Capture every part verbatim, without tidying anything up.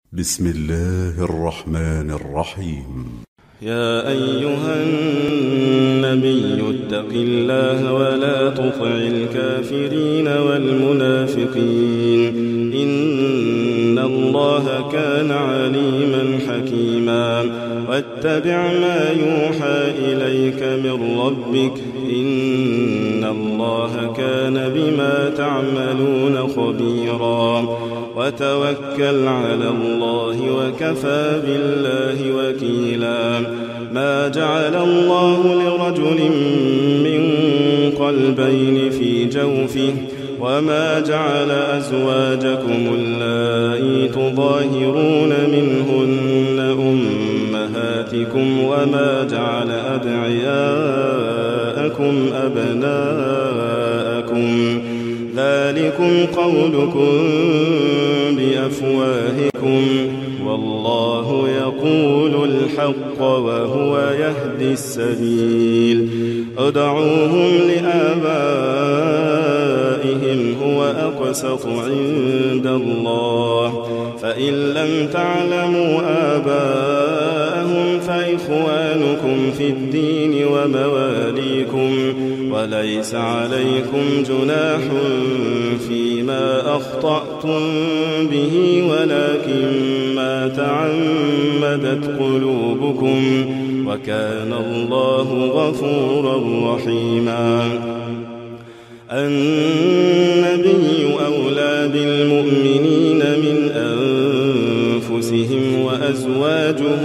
بسم الله الرحمن الرحيم. يا أيها النبي اتق الله ولا تطع الكافرين والمنافقين إن الله كان عليما حكيما واتبع ما يوحى إليك من ربك إن الله كان بما تعملون خبيرا وتوكل على الله وكفى بالله وكيلا ما جعل الله لرجل من قلبين في جوفه وما جعل أزواجكم اللائي تظاهرون منهن أمهاتكم وما جعل أدعياءكم أبناءكم ذلكم قولكم بأفواهكم والله يقول الحق وهو يهدي السبيل ادعوهم لآبائهم هو أقسط عند الله فإن لم تعلموا آباءهم فإخوانكم في الدين ومواليكم وليس عليكم جناح فيما أخطأتم به ولكن ما تعمدت قلوبكم وكان الله غفورا رحيما النبي أولى بالمؤمنين من أنفسهم وأزواجه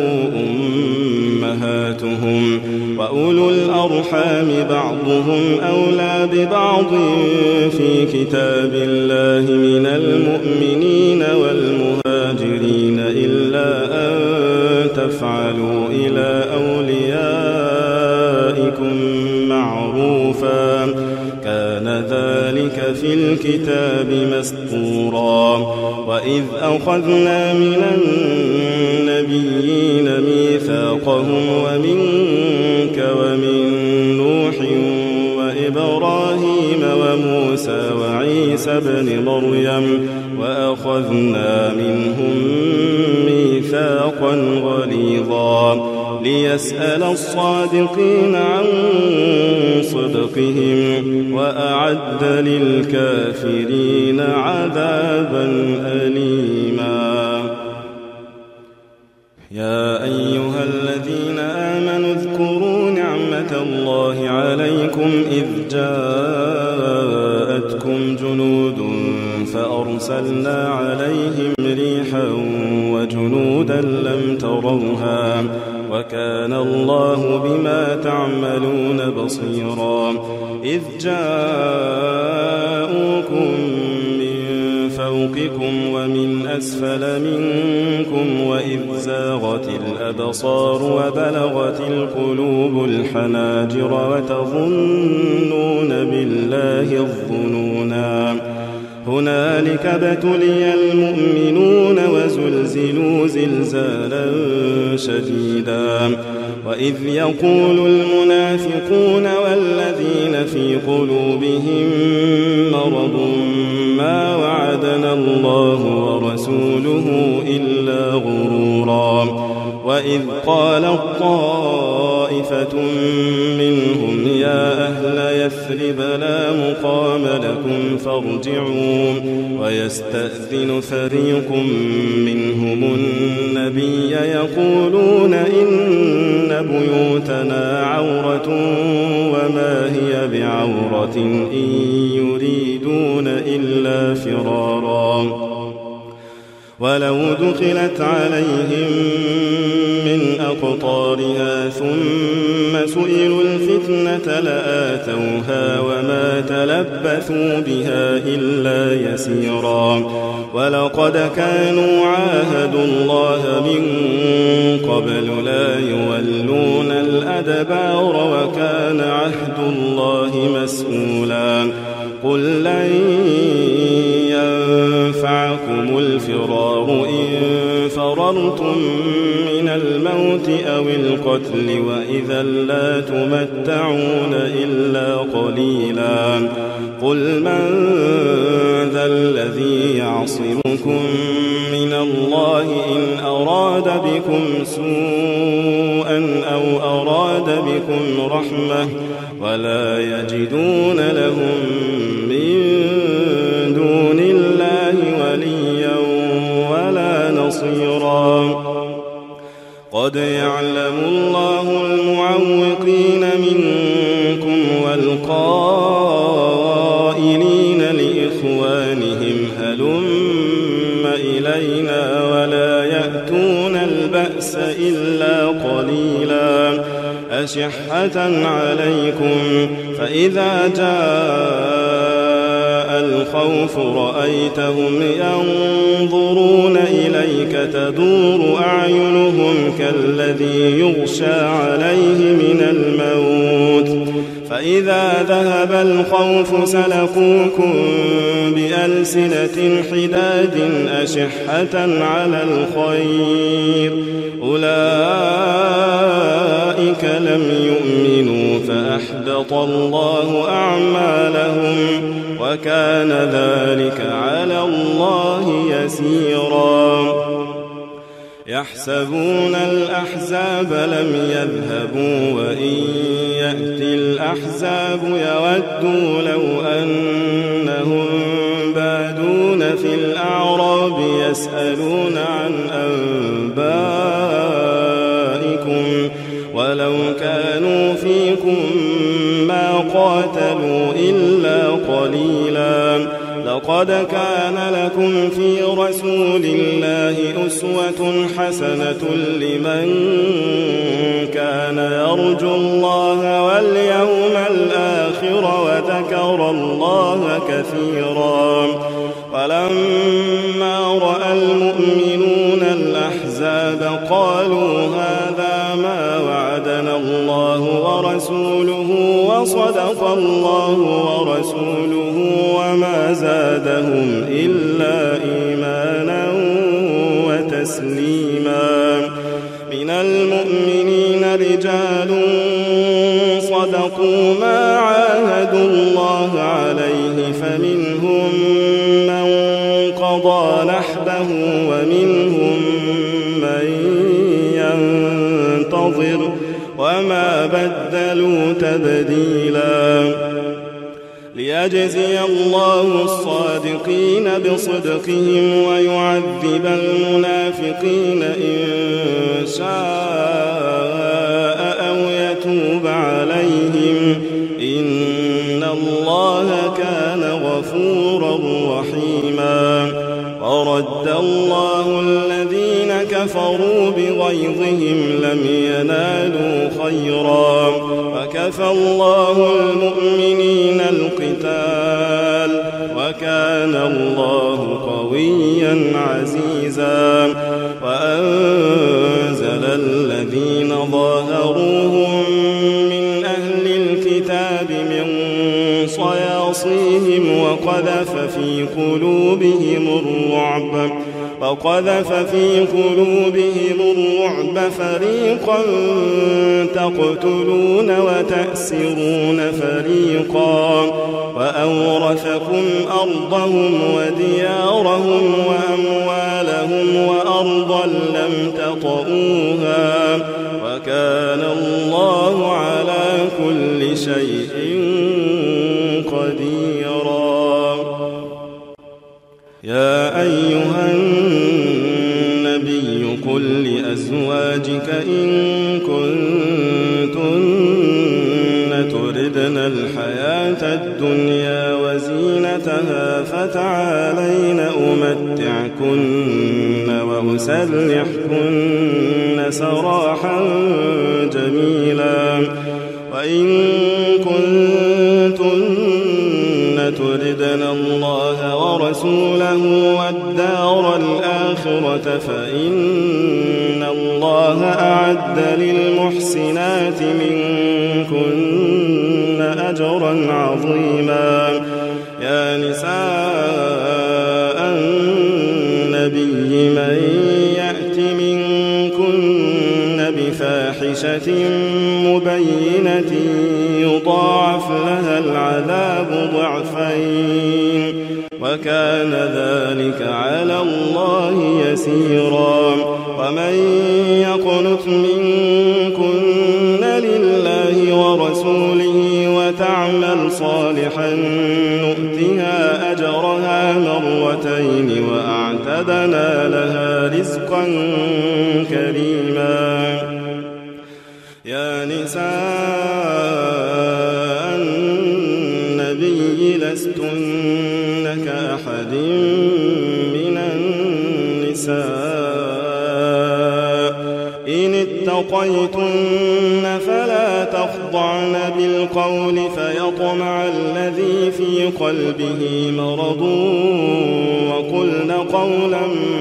أمهاتهم وأولو الأرحام بعضهم أولى ببعض في كتاب الله من المؤمنين والمهاجرين إلا أن تفعلوا إلى أوليائكم معروفا كان ذلك في الكتاب مسطورا وإذ أخذنا من النبيين ميثاقهم ومنك ومن نوح وإبراهيم وموسى وعيسى بن مريم وأخذنا منهم ميثاقا غليظا ليسأل الصادقين عن صدقهم وأعد للكافرين عذابا أليما يا أيها الذين آمنوا اذكروا نعمة الله عليكم إذ جاءتكم جنود فأرسلنا عليهم ريحا وجنودا لم تروها وكان الله بما تعملون بصيرا إذ جاءوكم من فوقكم ومن أسفل منكم وإذ زاغت الأبصار وبلغت القلوب الحناجر وتظنون بالله الظنونا هنالك ابتلي المؤمنون وزلزلوا زلزالا شديدا وإذ يقول المنافقون والذين في قلوبهم مرض ما وعدنا الله ورسوله إلا غرورا وإذ قالت طائفة منهم يا أهل يثرب لا مقام لكم فارجعوا ويستأذن فريق منهم النبي يقولون إن بيوتنا عورة وما هي بعورة إن يريدون إلا فرارا ولو دخلت عليهم من أقطارها ثم سئلوا الفتنة لآتوها وما تلبثوا بها إلا يسيرا ولقد كانوا عاهدوا الله من قبل لا يولون الأدبار وكان عهد الله مسؤولا قل لن ينفعكم الفرار إن فررتم من الموت أو القتل وإذا لا تمتعون إلا قليلا قل من ذا الذي يعصمكم من الله إن أراد بكم سوءا أو أراد بكم رحمة ولا يجدون لهم من دون الله وليا ولا نصيرا قد يعلم الله المعوقين منكم والقائلين لإخوانهم هلم إلينا ولا يأتون البأس إلا قليلا أشحة عليكم فإذا جاء الخوف رأيتهم ينظرون إليك تدور أعينهم كالذي يغشى عليه من الموت فإذا ذهب الخوف سلقوكم بألسنة حداد أشحة على الخير أولئك لم يؤمنوا فأحبط الله أعمالهم وكان ذلك على الله يسيرا يحسبون الأحزاب لم يذهبوا وإن يأتي الأحزاب يودوا لو أنهم بادون في الأعراب يسألون عن أنبائكم ولو كانوا فيكم ما قاتلوا إلا قليلا لقد كان لكم في رسول الله أسوة حسنة لمن كان يرجو الله واليوم الآخر وذكر الله كثيرا ولما رأى المؤمنون الأحزاب قالوا هذا ما وعدنا الله ورسوله وصدق الله ورسوله وما زادهم إلا إيمانا وتسليما من المؤمنين رجال صدقوا ما عاهدوا الله عليه فمنهم من قضى نحبه ومنهم من ينتظر وما بدلوا تبديلا ليجزي الله الصادقين بصدقهم ويعذب المنافقين إن شاء أو يتوب عليهم إن الله كان غفورا رحيما ورد الله الذين كفروا بغيظهم لم ينالوا خيرا وكفى الله المؤمنين القتال وكان الله قويا عزيزا وأنزل الذين ظاهروهم من أهل الكتاب من صياصيهم وقذف في قلوبهم الرعب وقذف في قلوبهم الرعب فريقا تقتلون وتأسرون فريقا وأورثكم أرضهم وديارهم وأموالهم وأرضا لم تطئوها وكان الله على كل شيء قديرا يا أيها النبي قل لأزواجك إن كنتن تردن الحياة الدنيا وزينتها فتعالين أمتعكن وأسرحكن سراحا جميلا وإن كنتن تردن الله ورسوله والدار الآخرة فإن الله أعد للمحسنات منكن أجرا عظيما يا نساء النبي من يأتي فاحشة مبينة يضاعف لها العذاب ضعفين وكان ذلك على الله يسيرا. ومن يقنت منكن لله ورسوله وتعمل صالحا نؤتها أجرها مرتين وأعتدنا لها رزقا كريما. يا نساء النبي لستن كأحد من النساء إن اتقيتن فلا تخضعن بالقول فيطمع الذي في قلبه مرض وقلن قولا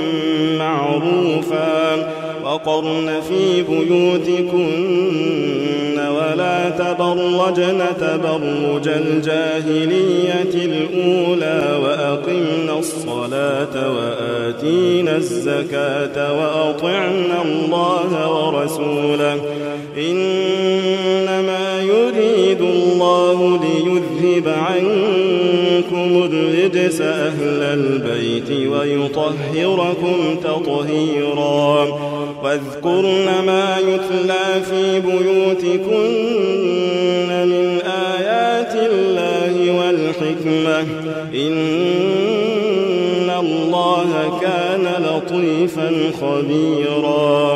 معروفا وقرن في بيوتكن ولا تبرجن تبرج الجاهلية الأولى وأقمنا الصلاة وآتينا الزكاة وأطعنا الله ورسوله إنما يريد الله ليذهب عنكم الرجس أهل البيت ويطهركم تطهيرا. واذكرن ما يتلى في بيوتكن من آيات الله والحكمة إن الله كان لطيفا خبيرا.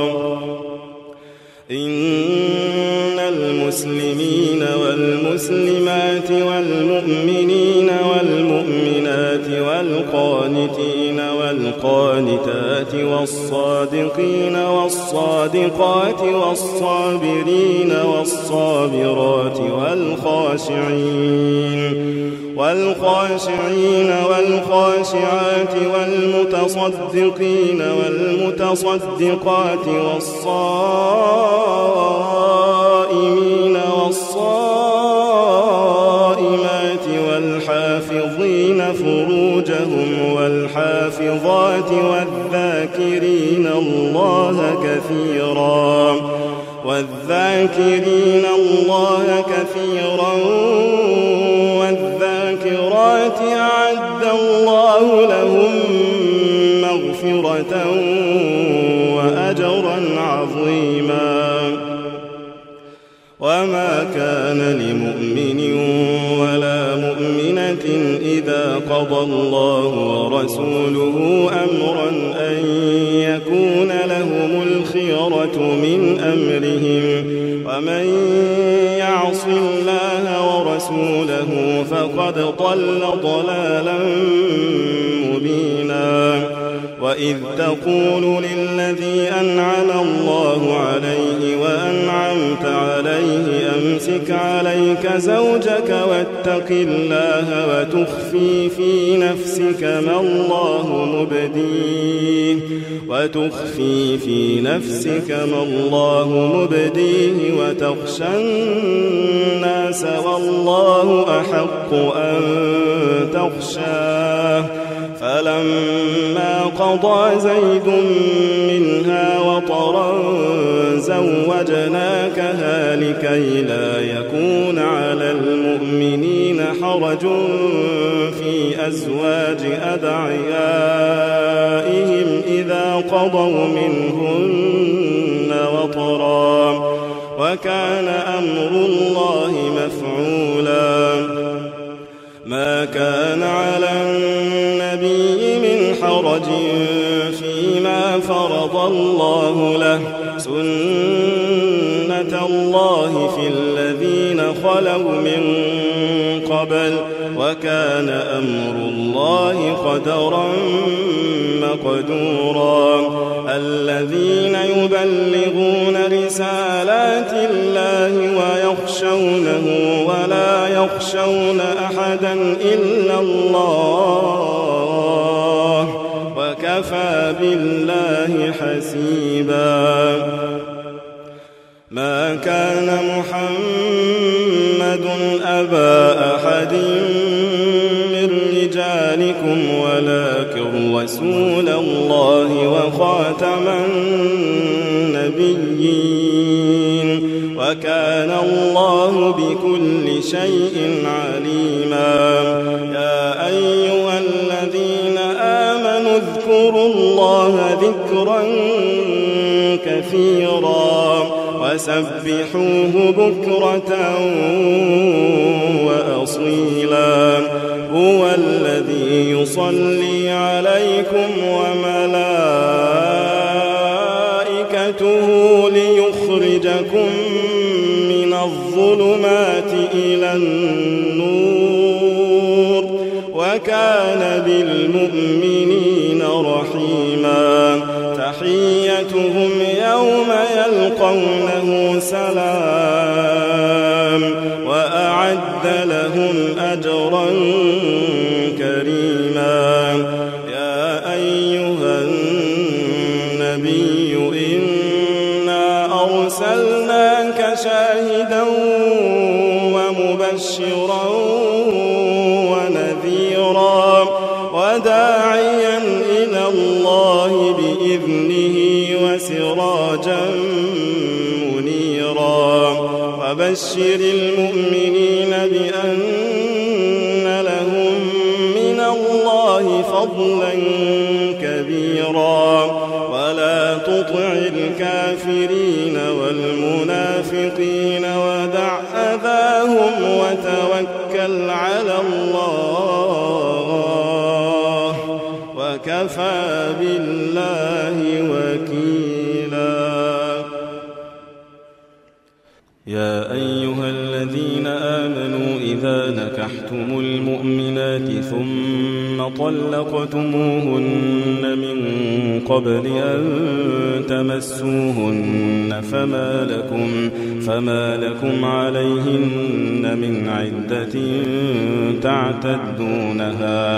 إن المسلمين والمسلمات والمؤمنين والمؤمنات والقانتين والقانتات والصادقين والصادقات والصابرين والصابرات والخاشعين والخاشعين والخاشعات والمتصدقين والمتصدقات والصائمين والصائمات والحافظين فروجهم والحافظات والذاكرين الله كثيرا والذاكرين الله كثيرا والذاكرات أعد الله لهم مغفرة وأجرا عظيما. وما كان لمؤمن ولا مؤمنة إذا قضى الله ورسوله أمرا أن يكون لهم الخيرة من أمرهم ومن يعص الله ورسوله فقد ضل ضلالا مبينا. وإذ تقول للذي أنعم الله عليه وأنعمت عليه أمسك عليك زوجك واتق الله وتخفي في نفسك ما الله مبديه وتخفي في نفسك ما الله مبديه وتخشى الناس والله أحق أن تخشاه. فلما قضى زيد منها وطرا زوجناكها لكي لا يكون على المؤمنين حرج في أزواج أدعيائهم إذا قضوا منهن وطرا وكان أمر الله مفعولا. ما كان على النبي من حرج فيما فرض الله له سنة الله في الذين خلوا من قبل وكان أمر الله قدرا مقدورا. الذين يبلغون رسالات الله ويخشونه ولا يخشون أحدا إلا الله وكفى بالله حسيبا. ما كان محمد أبا أحد من رجالكم ولكن رسول الله وخاتم النبيين وكان الله بكل شيء عليما. يا أيها الذين آمنوا اذكروا الله ذكرا كثيرا وسبحوه بكرة وأصيلا. هو الذي يصلي عليكم وملائكته ليخرجكم من الظلمات إلى النور وكان بالمؤمنين رحيما. تحيتهم يوم يلقونه سلام وأعد لهم أجرا كريما. يا أيها النبي إنا أرسلناك شاهدا ومبشرا ونذيرا وداعيا إلى الله بإذنه وسراجا منيرا. وبشر المؤمنين بأن لهم من الله فضلا كبيرا. ولا تطع الكافرين والمنافقين ودع أذاهم وتوكل على الله وكفى بالله وكيلا. يا أيها الذين آمنوا إذا نكحتم المؤمنات ثم طلقتموهن من قبل أن تمسوهن فما لكم, فما لكم عليهن من عدة تعتدونها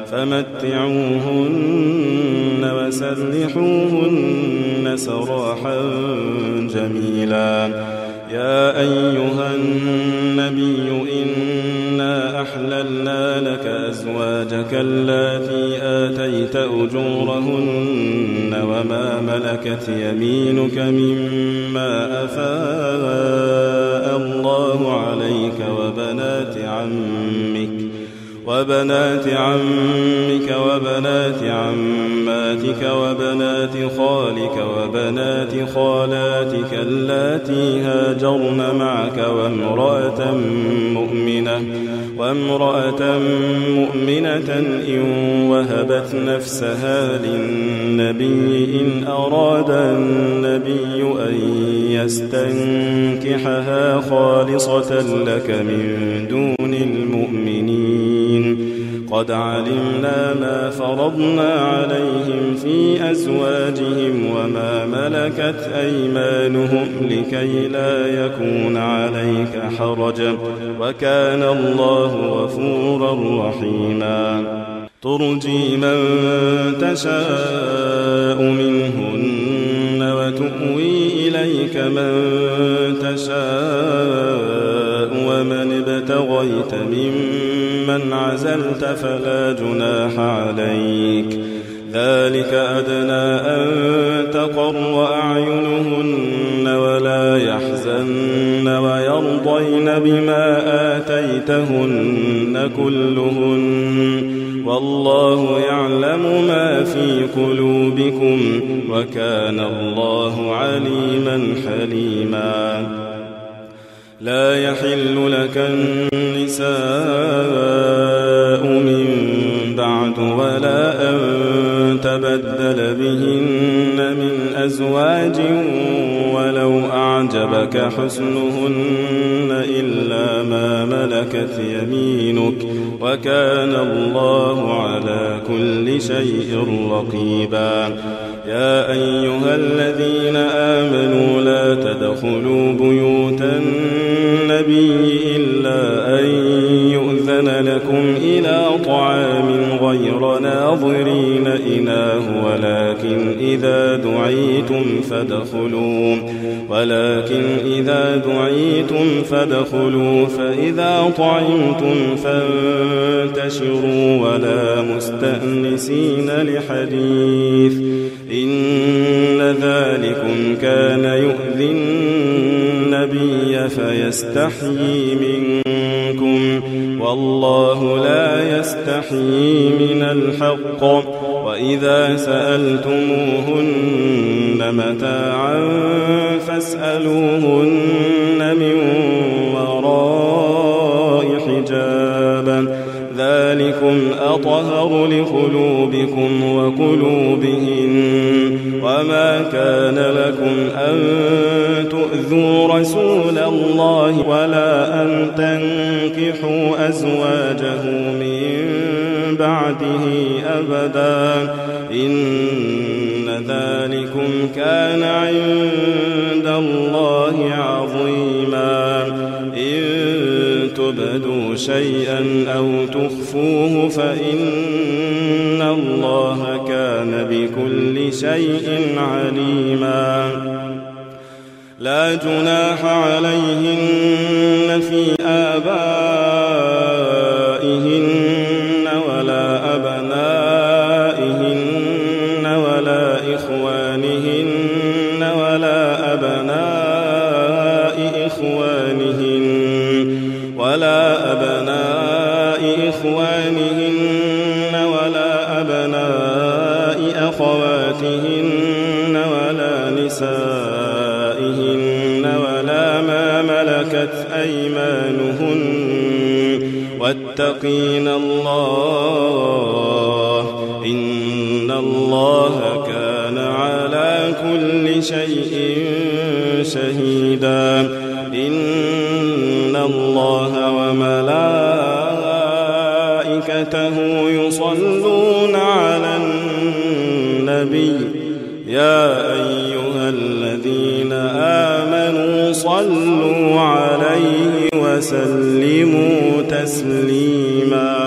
فمتعوهن وسرحوهن سراحا جميلا. يا أيها النبي إنا أحللنا لك أزواجك اللاتي آتيت أجورهن وما ملكت يمينك مما أفاء الله عليك وبنات عمك وبنات عمك وبنات عماتك وبنات خالك وبنات خالاتك اللاتي هاجرن معك وامرأة مؤمنة وامرأة مؤمنة إن وهبت نفسها للنبي إن أراد النبي أن يستنكحها خالصة لك من دون المؤمنين. قد علمنا ما فرضنا عليهم في أزواجهم وما ملكت أيمانهم لكي لا يكون عليك حرج وكان الله غفورا رحيما. ترجي من تشاء منهن وتؤوي إليك من تشاء ومن ابتغيت ممن عزلت فلا جناح عليك. ذلك أدنى أن تقر أعينهن ولا يحزن ويرضين بما آتيتهن كلهن والله يعلم ما في قلوبكم وكان الله عليما حليما. لا يحل لك النساء من بعد ولا أن تبدل بهن من أزواج ولو أعجبك حسنهن إلا ما ملكت يمينك وكان الله على كل شيء رقيبا. يا أيها الذين آمنوا لا تدخلوا بيوت النبي إلا أن يؤذن لكم إلى طعام غير ناظرين إناه ولكن إذا دعيتم دعيتم فادخلوا ولكن إذا دعيتم فادخلوا فإذا طعمتم فانتشروا ولا مستأنسين لحديث إن ذلكم كان يؤذي النبي فيستحيي منكم والله لا يستحيي من الحق وإذا سألتموهن متاعا فاسألوهن من وراء حجاب ذلكم أطهر لقلوبكم وقلوبهن وما كان لكم أن تؤذوا رسول الله ولا أن تنكحوا أزواجه من بعده أبدا إن ذلكم كان عند الله عظيما إن تبدوا شيئا أو تخفوه فإن الله كان بكل شيء عليما لا جناح عليهن في آبائهن ولا أبنائهن ولا إخوانهن ولا أبناء إخوانهن ولا أبناء إخوانهن ولا أبناء أخواتهن ولا نسائهن ولا ما ملكت أيمانهن واتقين الله إن الله كان على كل شيء شهيدا إن الله وملائكته يصلون على النبي يا أيها الذين آمنوا صلوا عليه وسلموا تسليما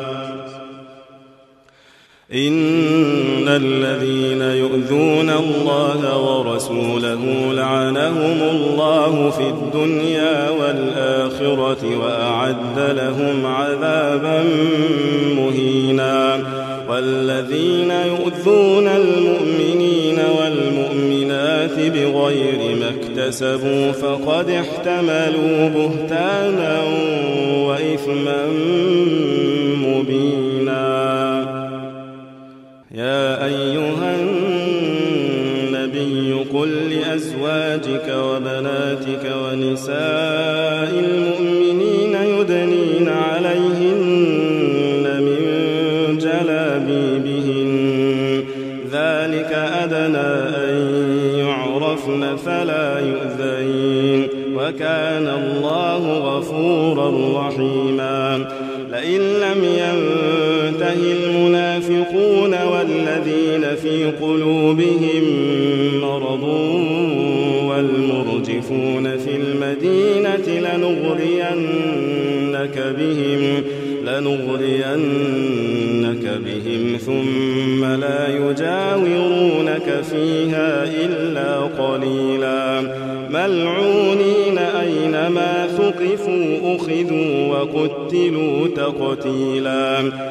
إن الذين يؤذون الله ورسوله لعنهم الله في الدنيا والآخرة وأعد لهم عذابا مهينا والذين يؤذون المؤمنين والمؤمنات بغير ما اكتسبوا فقد احتملوا بهتانا وإثما مبينا يا أيها النبي قل لأزواجك وبناتك ونساء المؤمنين يدنين عليهن من جلابيبهن ذلك أدنى أن يعرفن فلا يؤذين وكان الله غفورا رحيما لئن لم ينته المنافقون والذين في قلوبهم مرض والمرجفون في المدينة لنغرينك بهم لنغرينك بهم ثم لا يجاورونك فيها إلا قليلا ملعونين أينما ثقفوا أخذوا وقتلوا تقتيلا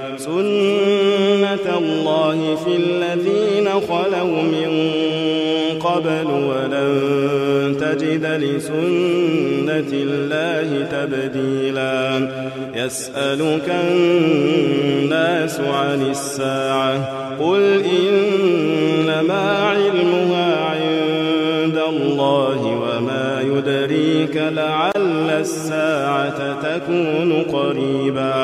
سنة الله في الذين خلوا من قبل ولن تجد لسنة الله تبديلا يسألك الناس عن الساعة قل إنما علمها عند الله وما يدريك لعل الساعة تكون قريبا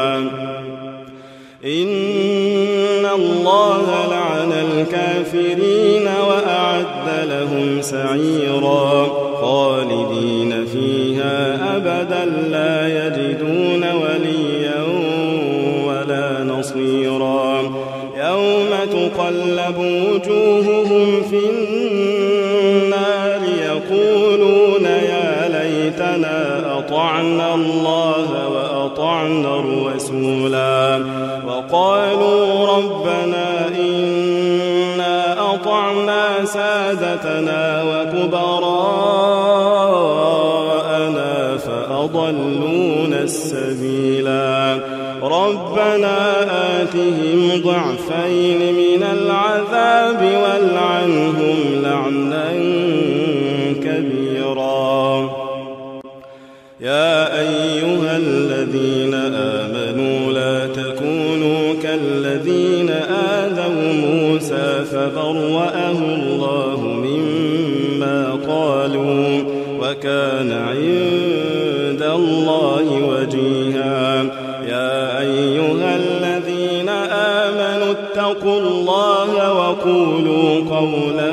إن الله لعن الكافرين وأعد لهم سعيرا خالدين فيها أبدا لا يجدون وليا ولا نصيرا يوم تقلب وجوههم في النار يقولون يا ليتنا أطعنا الله وأطعنا الرسولا وقالوا ربنا إنا أطعنا سادتنا وكبراءنا فأضلونا السبيلا ربنا آتهم ضعفين من العذاب والعنهم لعنا كبيرا يا أيها الذين آمنوا لا تكونوا كالذين آذوا موسى فبرأه الله مما قالوا وكان عند الله وجيها يا أيها الذين آمنوا اتقوا الله وقولوا قولا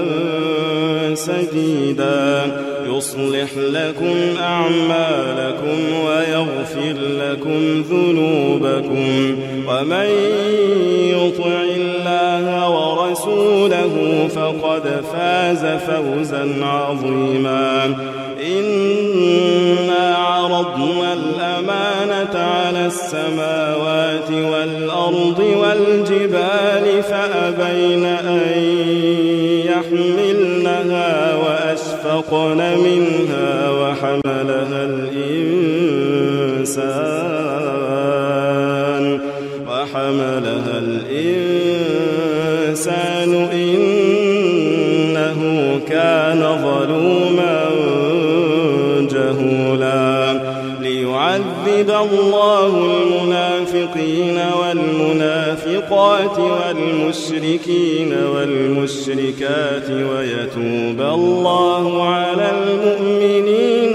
سديدا يصلح لكم أعمالكم ويغفر لكم ذنوبكم ومن يطع الله ورسوله فقد فاز فوزا عظيما إنا عرضنا الأمانة على السماوات والأرض والجبال فأبين أن يحملنها وأشفقن منها وحملها الإنسان وحملها الإنسان إنه كان ظلوما جهولا ليعذب الله المنافقين والمنافقات والمشركين والمشركات ويتوب الله على المؤمنين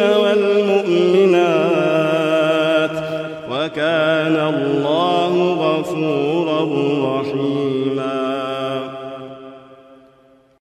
والمؤمنات وكان الله غفورا رحيما